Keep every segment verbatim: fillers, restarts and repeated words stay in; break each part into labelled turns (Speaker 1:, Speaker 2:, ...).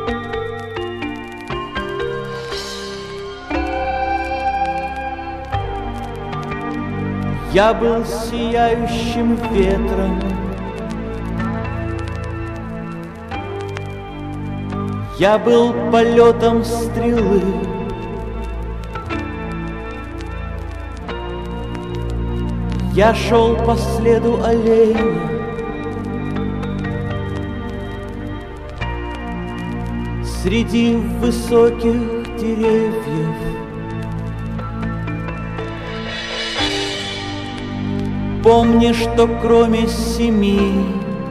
Speaker 1: Я был сияющим ветром, я был полетом стрелы, я шел по следу оленя, среди высоких деревьев. Помни, что кроме семи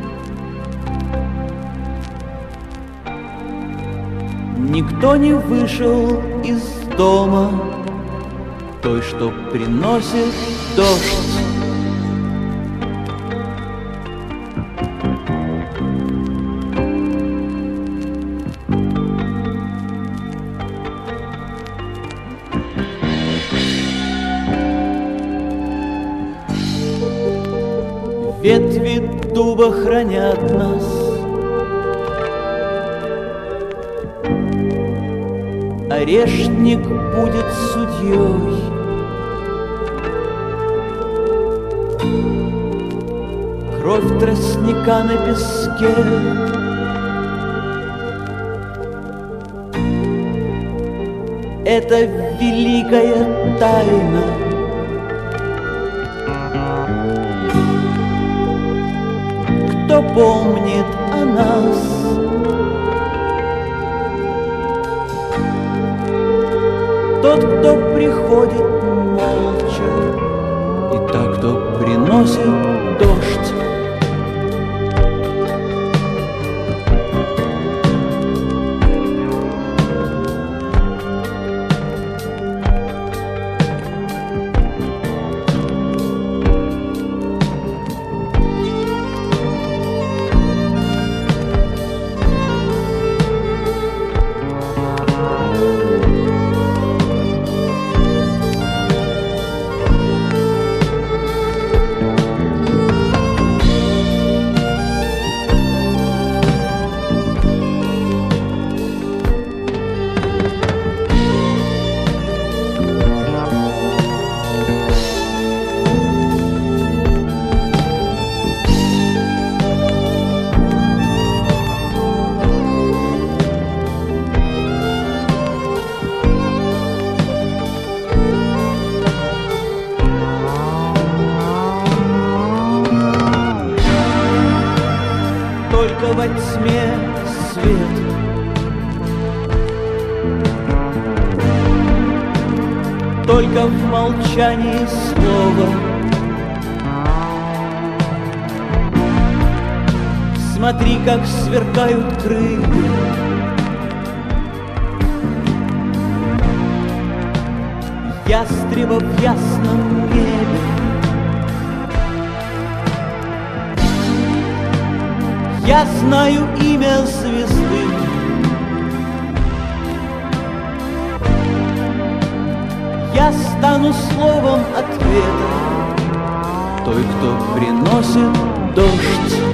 Speaker 1: никто не вышел из дома той, что приносит дождь. Ветви дуба хранят нас, орешник будет судьей. Кровь тростника на песке, это великая тайна. Кто помнит о нас? Тот, кто приходит молча, и так, кто приносит дождь. Только во тьме свет, только в молчании слово. Смотри, как сверкают крылья, ястреба в ясном небе. Я знаю имя звезды, я стану словом ответа той, кто приносит дождь.